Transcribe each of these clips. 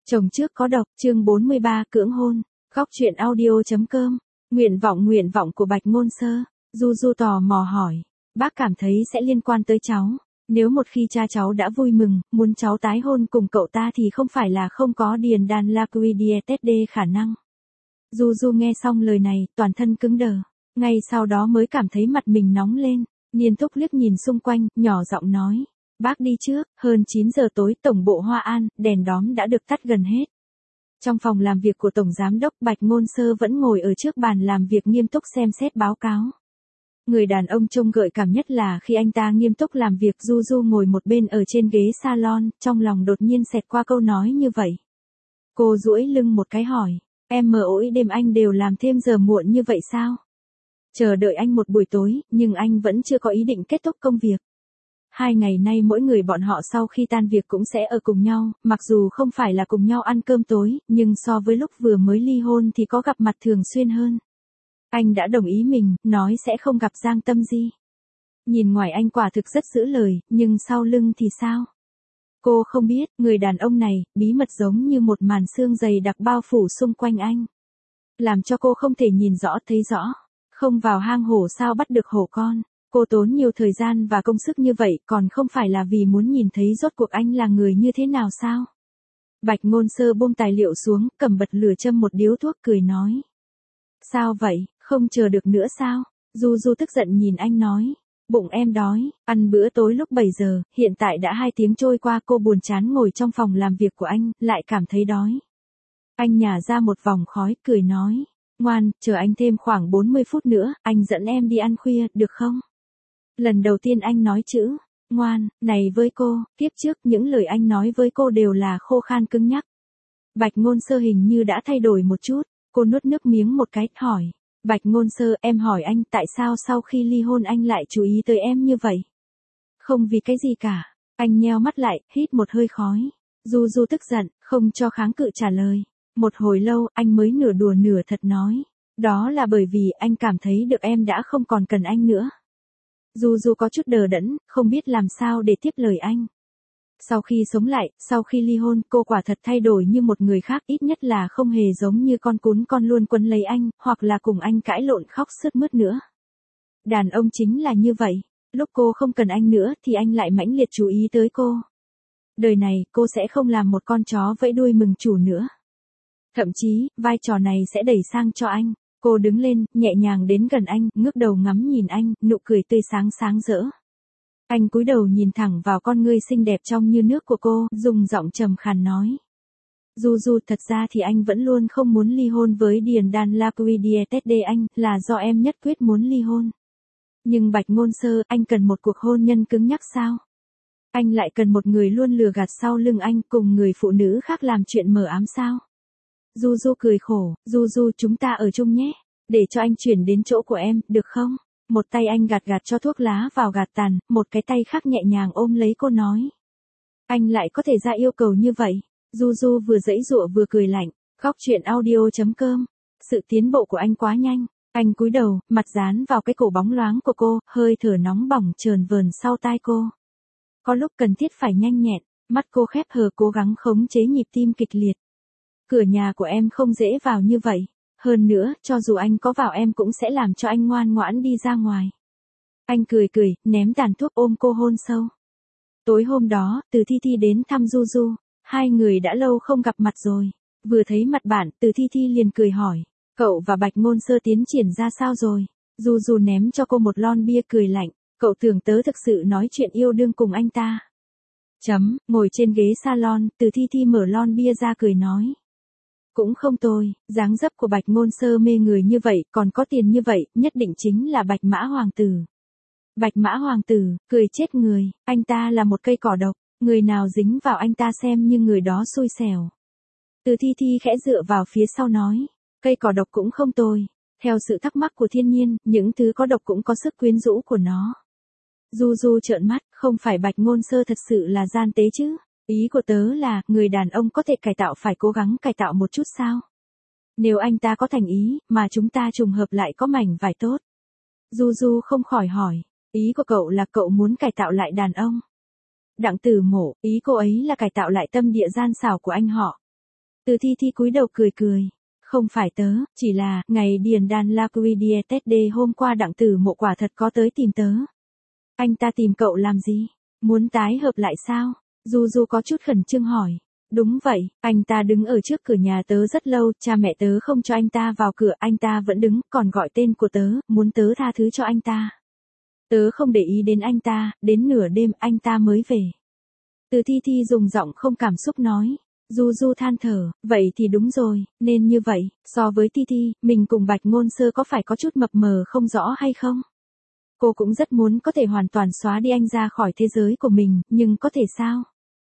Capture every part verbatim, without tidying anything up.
Chồng trước có độc, chương bốn mươi ba, cưỡng hôn. Góc truyện audio chấm com. Nguyện vọng nguyện vọng của Bạch Ngôn Sơ. Du Du tò mò hỏi. Bác cảm thấy sẽ liên quan tới cháu. Nếu một khi cha cháu đã vui mừng, muốn cháu tái hôn cùng cậu ta thì không phải là không có điền đàn liquiditet khả năng. Du Du nghe xong lời này, toàn thân cứng đờ. Ngay sau đó mới cảm thấy mặt mình nóng lên. Niên Thúc liếc nhìn xung quanh, nhỏ giọng nói. Bác đi trước, hơn chín giờ tối tổng bộ Hoa An, đèn đóm đã được tắt gần hết. Trong phòng làm việc của Tổng Giám đốc Bạch Ngôn Sơ vẫn ngồi ở trước bàn làm việc nghiêm túc xem xét báo cáo. Người đàn ông trông gợi cảm nhất là khi anh ta nghiêm túc làm việc. Du Du ngồi một bên ở trên ghế salon, trong lòng đột nhiên xẹt qua câu nói như vậy. Cô duỗi lưng một cái hỏi, em mờ ỗi đêm anh đều làm thêm giờ muộn như vậy sao? Chờ đợi anh một buổi tối, nhưng anh vẫn chưa có ý định kết thúc công việc. Hai ngày nay mỗi người bọn họ sau khi tan việc cũng sẽ ở cùng nhau, mặc dù không phải là cùng nhau ăn cơm tối, nhưng so với lúc vừa mới ly hôn thì có gặp mặt thường xuyên hơn. Anh đã đồng ý mình, nói sẽ không gặp Giang Tâm Di. Nhìn ngoài anh quả thực rất giữ lời, nhưng sau lưng thì sao? Cô không biết, người đàn ông này, bí mật giống như một màn sương dày đặc bao phủ xung quanh anh. Làm cho cô không thể nhìn rõ thấy rõ. Không vào hang hổ sao bắt được hổ con. Cô tốn nhiều thời gian và công sức như vậy còn không phải là vì muốn nhìn thấy rốt cuộc anh là người như thế nào sao? Bạch Ngôn Sơ buông tài liệu xuống, cầm bật lửa châm một điếu thuốc cười nói. Sao vậy, không chờ được nữa sao? Du Du tức giận nhìn anh nói. Bụng em đói, ăn bữa tối lúc bảy giờ, hiện tại đã hai tiếng trôi qua. Cô buồn chán ngồi trong phòng làm việc của anh, lại cảm thấy đói. Anh nhả ra một vòng khói, cười nói. Ngoan, chờ anh thêm khoảng bốn mươi phút nữa, anh dẫn em đi ăn khuya, được không? Lần đầu tiên anh nói chữ ngoan này với cô, tiếp trước những lời anh nói với cô đều là khô khan cứng nhắc. Bạch Ngôn Sơ hình như đã thay đổi một chút, cô nuốt nước miếng một cái, hỏi. Bạch Ngôn Sơ, em hỏi anh tại sao sau khi ly hôn anh lại chú ý tới em như vậy? Không vì cái gì cả, anh nheo mắt lại, hít một hơi khói. Du Du tức giận, không cho kháng cự trả lời. Một hồi lâu, anh mới nửa đùa nửa thật nói. Đó là bởi vì anh cảm thấy được em đã không còn cần anh nữa. Du Du có chút đờ đẫn, không biết làm sao để tiếp lời anh. Sau khi sống lại, sau khi ly hôn, cô quả thật thay đổi như một người khác, ít nhất là không hề giống như con cún con luôn quấn lấy anh, hoặc là cùng anh cãi lộn khóc sướt mướt nữa. Đàn ông chính là như vậy, lúc cô không cần anh nữa thì anh lại mãnh liệt chú ý tới cô. Đời này, cô sẽ không làm một con chó vẫy đuôi mừng chủ nữa. Thậm chí, vai trò này sẽ đẩy sang cho anh. Cô đứng lên, nhẹ nhàng đến gần anh, ngước đầu ngắm nhìn anh, nụ cười tươi sáng sáng rỡ. Anh cúi đầu nhìn thẳng vào con ngươi xinh đẹp trong như nước của cô, dùng giọng trầm khàn nói. Du Du, thật ra thì anh vẫn luôn không muốn ly hôn với Điền Đan Liquiditet anh, là do em nhất quyết muốn ly hôn. Nhưng Bạch Ngôn Sơ, anh cần một cuộc hôn nhân cứng nhắc sao? Anh lại cần một người luôn lừa gạt sau lưng anh cùng người phụ nữ khác làm chuyện mờ ám sao? Du Du cười khổ, Du Du chúng ta ở chung nhé, để cho anh chuyển đến chỗ của em, được không? Một tay anh gạt gạt cho thuốc lá vào gạt tàn, một cái tay khác nhẹ nhàng ôm lấy cô nói. Anh lại có thể ra yêu cầu như vậy. Du Du vừa giãy giụa vừa cười lạnh. Góc truyện audio chấm com. Sự tiến bộ của anh quá nhanh. Anh cúi đầu, mặt dán vào cái cổ bóng loáng của cô, hơi thở nóng bỏng trờn vờn sau tai cô. Có lúc cần thiết phải nhanh nhẹn, mắt cô khép hờ cố gắng khống chế nhịp tim kịch liệt. Cửa nhà của em không dễ vào như vậy. Hơn nữa, cho dù anh có vào em cũng sẽ làm cho anh ngoan ngoãn đi ra ngoài. Anh cười cười, ném tàn thuốc ôm cô hôn sâu. Tối hôm đó, Từ Thi Thi đến thăm Du Du. Hai người đã lâu không gặp mặt rồi. Vừa thấy mặt bạn, Từ Thi Thi liền cười hỏi. Cậu và Bạch Ngôn Sơ tiến triển ra sao rồi? Du Du ném cho cô một lon bia cười lạnh. Cậu tưởng tớ thực sự nói chuyện yêu đương cùng anh ta. Chấm, ngồi trên ghế salon, Từ Thi Thi mở lon bia ra cười nói. Cũng không tồi, dáng dấp của Bạch Ngôn Sơ mê người như vậy, còn có tiền như vậy, nhất định chính là Bạch Mã Hoàng Tử. Bạch Mã Hoàng Tử, cười chết người, anh ta là một cây cỏ độc, người nào dính vào anh ta xem như người đó xui xẻo. Từ Thi Thi khẽ dựa vào phía sau nói, cây cỏ độc cũng không tồi, theo sự thắc mắc của thiên nhiên, những thứ có độc cũng có sức quyến rũ của nó. Du Du trợn mắt, không phải Bạch Ngôn Sơ thật sự là gian tế chứ? Ý của tớ là, người đàn ông có thể cải tạo phải cố gắng cải tạo một chút sao? Nếu anh ta có thành ý, mà chúng ta trùng hợp lại có mảnh vải tốt. Du Du không khỏi hỏi, ý của cậu là cậu muốn cải tạo lại đàn ông. Đặng Tử Mộ, ý cô ấy là cải tạo lại tâm địa gian xảo của anh họ. Từ Thi Thi cúi đầu cười cười. Không phải tớ, chỉ là, ngày Điền Đan Liquidated Day hôm qua Đặng Tử Mộ quả thật có tới tìm tớ. Anh ta tìm cậu làm gì? Muốn tái hợp lại sao? Du Du có chút khẩn trương hỏi. Đúng vậy, anh ta đứng ở trước cửa nhà tớ rất lâu, cha mẹ tớ không cho anh ta vào cửa, anh ta vẫn đứng, còn gọi tên của tớ, muốn tớ tha thứ cho anh ta. Tớ không để ý đến anh ta, đến nửa đêm anh ta mới về. Từ Thi Thi dùng giọng không cảm xúc nói. Du Du than thở, vậy thì đúng rồi, nên như vậy, so với Thi Thi, mình cùng Bạch Ngôn Sơ có phải có chút mập mờ không rõ hay không? Cô cũng rất muốn có thể hoàn toàn xóa đi anh ra khỏi thế giới của mình, nhưng có thể sao?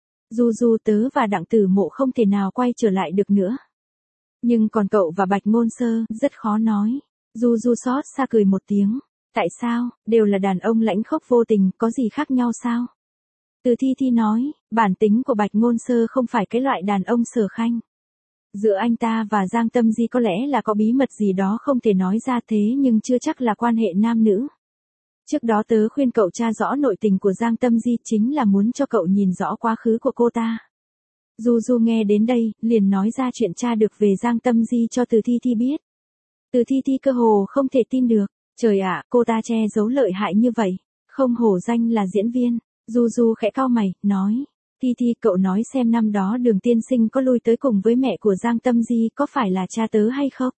Du Du tớ và Đặng Tử Mộ không thể nào quay trở lại được nữa. Nhưng còn cậu và Bạch Ngôn Sơ, rất khó nói. Du Du xót xa cười một tiếng. Tại sao, đều là đàn ông lãnh khốc vô tình, có gì khác nhau sao? Từ Thi Thi nói, bản tính của Bạch Ngôn Sơ không phải cái loại đàn ông Sở Khanh. Giữa anh ta và Giang Tâm Di có lẽ là có bí mật gì đó không thể nói ra thế nhưng chưa chắc là quan hệ nam nữ. Trước đó tớ khuyên cậu tra rõ nội tình của Giang Tâm Di chính là muốn cho cậu nhìn rõ quá khứ của cô ta. Du Du nghe đến đây, liền nói ra chuyện tra được về Giang Tâm Di cho Từ Thi Thi biết. Từ Thi Thi cơ hồ không thể tin được, trời ạ, cô ta che giấu lợi hại như vậy, không hổ danh là diễn viên. Du Du khẽ cau mày, nói, Thi Thi cậu nói xem năm đó Đường tiên sinh có lui tới cùng với mẹ của Giang Tâm Di có phải là cha tớ hay không?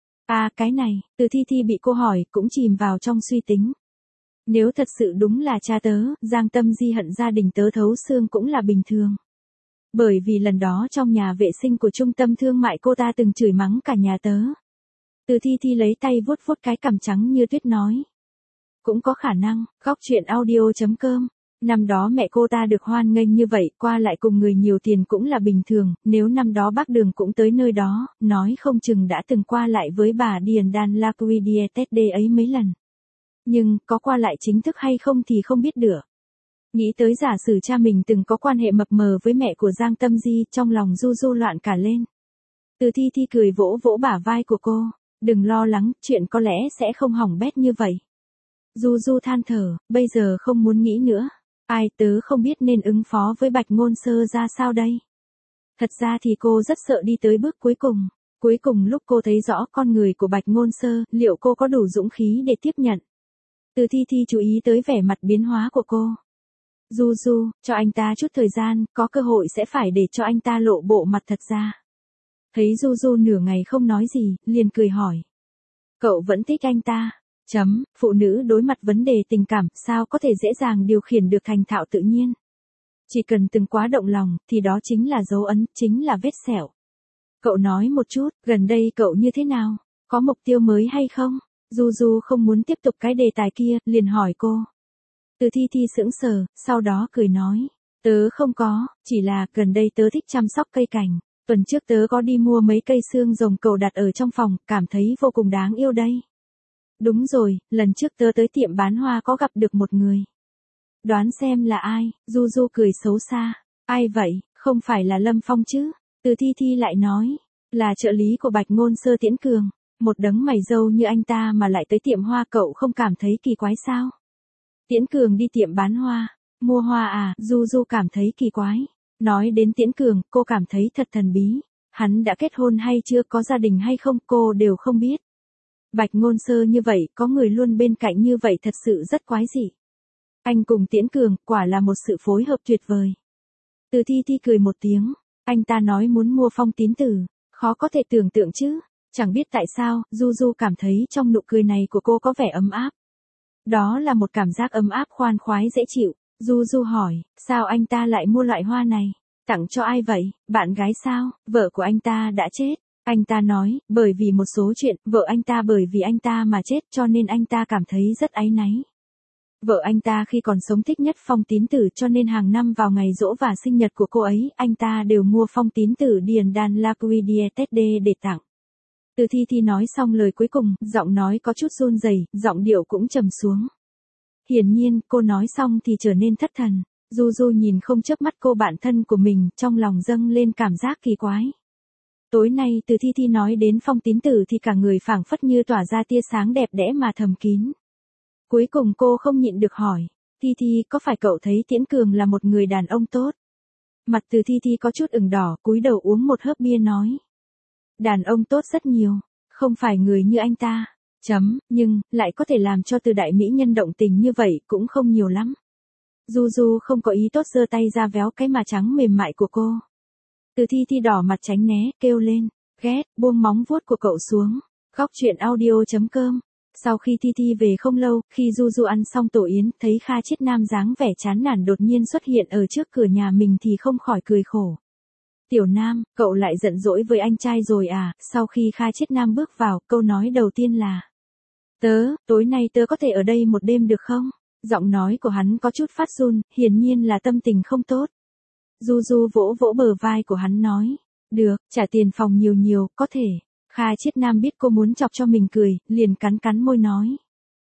À cái này, Từ Thi Thi bị cô hỏi cũng chìm vào trong suy tính. Nếu thật sự đúng là cha tớ, Giang Tâm Di hận gia đình tớ thấu xương cũng là bình thường. Bởi vì lần đó trong nhà vệ sinh của trung tâm thương mại cô ta từng chửi mắng cả nhà tớ. Từ Thi Thi lấy tay vuốt vuốt cái cằm trắng như tuyết nói. Cũng có khả năng, góc chuyện audio chấm com. Năm đó mẹ cô ta được hoan nghênh như vậy, qua lại cùng người nhiều tiền cũng là bình thường, nếu năm đó bác Đường cũng tới nơi đó, nói không chừng đã từng qua lại với bà Điền Đan Liquidated Day ấy mấy lần. Nhưng, có qua lại chính thức hay không thì không biết được. Nghĩ tới giả sử cha mình từng có quan hệ mập mờ với mẹ của Giang Tâm Di, trong lòng Du Du loạn cả lên. Từ Thi Thi cười vỗ vỗ bả vai của cô, đừng lo lắng, chuyện có lẽ sẽ không hỏng bét như vậy. Du Du than thở, bây giờ không muốn nghĩ nữa. Ai tớ không biết nên ứng phó với Bạch Ngôn Sơ ra sao đây. Thật ra thì cô rất sợ đi tới bước cuối cùng. Cuối cùng lúc cô thấy rõ con người của Bạch Ngôn Sơ, liệu cô có đủ dũng khí để tiếp nhận? Từ Thi Thi chú ý tới vẻ mặt biến hóa của cô. Du Du, cho anh ta chút thời gian, có cơ hội sẽ phải để cho anh ta lộ bộ mặt thật ra. Thấy Du Du nửa ngày không nói gì, liền cười hỏi. Cậu vẫn thích anh ta? Chấm, phụ nữ đối mặt vấn đề tình cảm, sao có thể dễ dàng điều khiển được thành thạo tự nhiên. Chỉ cần từng quá động lòng, thì đó chính là dấu ấn, chính là vết sẹo. Cậu nói một chút, gần đây cậu như thế nào? Có mục tiêu mới hay không? Du Du không muốn tiếp tục cái đề tài kia, liền hỏi cô. Từ Thi Thi sững sờ, sau đó cười nói. Tớ không có, chỉ là gần đây tớ thích chăm sóc cây cảnh. Tuần trước tớ có đi mua mấy cây xương rồng cầu đặt ở trong phòng, cảm thấy vô cùng đáng yêu đây. Đúng rồi, lần trước tớ tới tiệm bán hoa có gặp được một người. Đoán xem là ai? Du Du cười xấu xa. Ai vậy, không phải là Lâm Phong chứ? Từ Thi Thi lại nói. Là trợ lý của Bạch Ngôn Sơ Tiễn Cường. Một đấng mày râu như anh ta mà lại tới tiệm hoa, cậu không cảm thấy kỳ quái sao? Tiễn Cường đi tiệm bán hoa. Mua hoa à? Du Du cảm thấy kỳ quái. Nói đến Tiễn Cường, cô cảm thấy thật thần bí. Hắn đã kết hôn hay chưa, có gia đình hay không, cô đều không biết. Bạch Ngôn Sơ như vậy, có người luôn bên cạnh như vậy thật sự rất quái dị. Anh cùng Tiễn Cường, quả là một sự phối hợp tuyệt vời. Từ Thi Thi cười một tiếng, anh ta nói muốn mua Phong Tín Tử, khó có thể tưởng tượng chứ. Chẳng biết tại sao, Du Du cảm thấy trong nụ cười này của cô có vẻ ấm áp. Đó là một cảm giác ấm áp khoan khoái dễ chịu. Du Du hỏi, sao anh ta lại mua loại hoa này? Tặng cho ai vậy? Bạn gái sao? Vợ của anh ta đã chết. Anh ta nói, bởi vì một số chuyện, vợ anh ta bởi vì anh ta mà chết cho nên anh ta cảm thấy rất áy náy. Vợ anh ta khi còn sống thích nhất Phong Tín Tử cho nên hàng năm vào ngày giỗ và sinh nhật của cô ấy, anh ta đều mua Phong Tín Tử Điền Đan Liquidated Day để tặng. Từ Thi Thi nói xong lời cuối cùng, giọng nói có chút run rẩy, giọng điệu cũng trầm xuống. Hiển nhiên, cô nói xong thì trở nên thất thần. Du Du nhìn không chớp mắt cô bạn thân của mình, trong lòng dâng lên cảm giác kỳ quái. Tối nay Từ Thi Thi nói đến Phong Tín Tử thì cả người phảng phất như tỏa ra tia sáng đẹp đẽ mà thầm kín. Cuối cùng cô không nhịn được hỏi, Thi Thi có phải cậu thấy Tiễn Cường là một người đàn ông tốt? Mặt Từ Thi Thi có chút ửng đỏ, cúi đầu uống một hớp bia nói. Đàn ông tốt rất nhiều, không phải người như anh ta. Chấm, nhưng, lại có thể làm cho Từ đại mỹ nhân động tình như vậy cũng không nhiều lắm. Du Du không có ý tốt giơ tay ra véo cái mà trắng mềm mại của cô. Từ Thi Thi đỏ mặt tránh né, kêu lên, ghét, buông móng vuốt của cậu xuống. Góc truyện audio chấm com. Sau khi Thi Thi về không lâu, khi Du Du ăn xong tổ yến, thấy Kha Chiết Nam dáng vẻ chán nản đột nhiên xuất hiện ở trước cửa nhà mình thì không khỏi cười khổ. Tiểu Nam, cậu lại giận dỗi với anh trai rồi à? Sau khi Kha Chiết Nam bước vào, câu nói đầu tiên là, tớ, tối nay tớ có thể ở đây một đêm được không? Giọng nói của hắn có chút phát run, hiển nhiên là tâm tình không tốt. Du Du vỗ vỗ bờ vai của hắn nói, được, trả tiền phòng nhiều nhiều, có thể. Kha Chiết Nam biết cô muốn chọc cho mình cười, liền cắn cắn môi nói.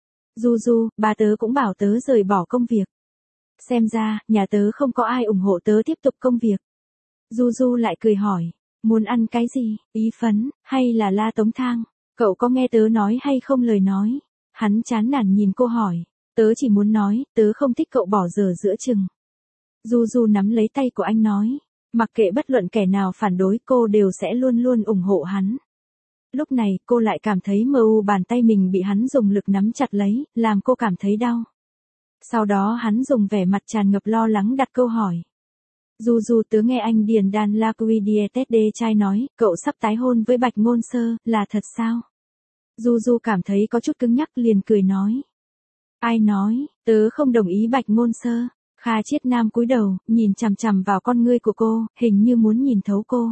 Du Du, ba tớ cũng bảo tớ rời bỏ công việc. Xem ra, nhà tớ không có ai ủng hộ tớ tiếp tục công việc. Du Du lại cười hỏi, muốn ăn cái gì, ý phấn, hay là la tống thang? Cậu có nghe tớ nói hay không lời nói? Hắn chán nản nhìn cô hỏi, tớ chỉ muốn nói, tớ không thích cậu bỏ dở giữa chừng. Du Du nắm lấy tay của anh nói, mặc kệ bất luận kẻ nào phản đối cô đều sẽ luôn luôn ủng hộ hắn. Lúc này cô lại cảm thấy mờ u bàn tay mình bị hắn dùng lực nắm chặt lấy, làm cô cảm thấy đau. Sau đó hắn dùng vẻ mặt tràn ngập lo lắng đặt câu hỏi. Du Du, tớ nghe anh Điền Đan Lacuidieted trai nói, cậu sắp tái hôn với Bạch Ngôn Sơ, là thật sao? Du Du cảm thấy có chút cứng nhắc liền cười nói. Ai nói, tớ không đồng ý Bạch Ngôn Sơ. Kha Chiết Nam cúi đầu, nhìn chằm chằm vào con ngươi của cô, hình như muốn nhìn thấu cô.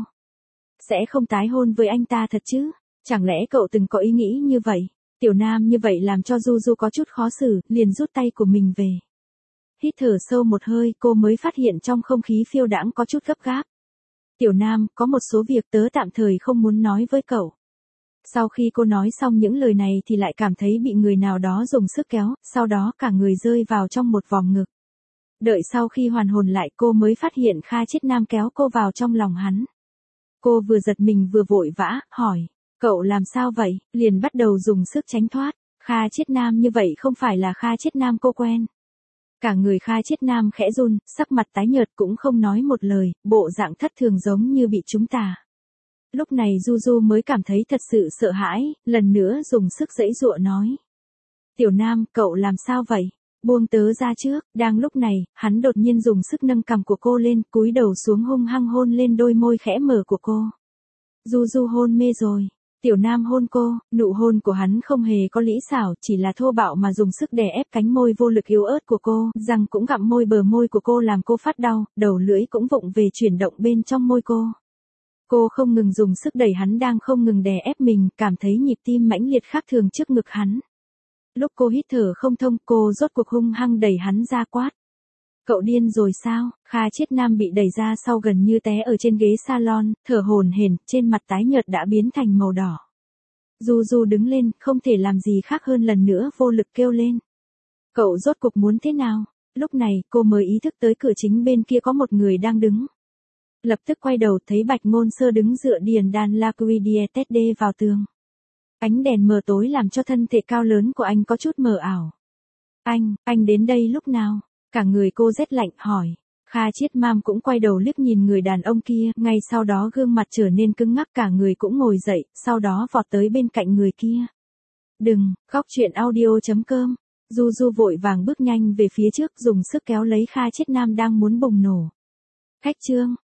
Sẽ không tái hôn với anh ta thật chứ? Chẳng lẽ cậu từng có ý nghĩ như vậy? Tiểu Nam như vậy làm cho Du Du có chút khó xử, liền rút tay của mình về. Hít thở sâu một hơi, cô mới phát hiện trong không khí phiêu đãng có chút gấp gáp. Tiểu Nam, có một số việc tớ tạm thời không muốn nói với cậu. Sau khi cô nói xong những lời này thì lại cảm thấy bị người nào đó dùng sức kéo, sau đó cả người rơi vào trong một vòng ngực. Đợi sau khi hoàn hồn lại cô mới phát hiện Kha Chiết Nam kéo cô vào trong lòng hắn. Cô vừa giật mình vừa vội vã, hỏi, cậu làm sao vậy, liền bắt đầu dùng sức tránh thoát. Kha Chiết Nam như vậy không phải là Kha Chiết Nam cô quen. Cả người Kha Chiết Nam khẽ run, sắc mặt tái nhợt cũng không nói một lời, bộ dạng thất thường giống như bị trúng tà. Lúc này Du Du mới cảm thấy thật sự sợ hãi, lần nữa dùng sức giãy giụa nói. Tiểu Nam, cậu làm sao vậy? Buông tớ ra trước. Đang lúc này, hắn đột nhiên dùng sức nâng cằm của cô lên, cúi đầu xuống hung hăng hôn lên đôi môi khẽ mở của cô. Du Du hôn mê rồi. Tiểu Nam hôn cô, nụ hôn của hắn không hề có lý xảo, chỉ là thô bạo mà dùng sức đè ép cánh môi vô lực yếu ớt của cô, răng cũng gặm môi bờ môi của cô làm cô phát đau, đầu lưỡi cũng vụng về chuyển động bên trong môi cô. Cô không ngừng dùng sức đẩy hắn đang không ngừng đè ép mình, cảm thấy nhịp tim mãnh liệt khác thường trước ngực hắn. Lúc cô hít thở không thông, cô rốt cuộc hung hăng đẩy hắn ra quát. Cậu điên rồi sao? Kha Chiết Nam bị đẩy ra sau gần như té ở trên ghế salon, thở hổn hển, trên mặt tái nhợt đã biến thành màu đỏ. Du Du đứng lên, không thể làm gì khác hơn lần nữa vô lực kêu lên. Cậu rốt cuộc muốn thế nào? Lúc này, cô mới ý thức tới cửa chính bên kia có một người đang đứng. Lập tức quay đầu thấy Bạch Ngôn Sơ đứng dựa Điền Đan Lacuidieted vào tường. Ánh đèn mờ tối làm cho thân thể cao lớn của anh có chút mờ ảo. Anh, anh đến đây lúc nào? Cả người cô rét lạnh hỏi. Kha Chiết Nam cũng quay đầu liếc nhìn người đàn ông kia, ngay sau đó gương mặt trở nên cứng ngắc, cả người cũng ngồi dậy, sau đó vọt tới bên cạnh người kia. Đừng, góc truyện audio chấm com. Du Du vội vàng bước nhanh về phía trước dùng sức kéo lấy Kha Chiết Nam đang muốn bùng nổ. Khách trương,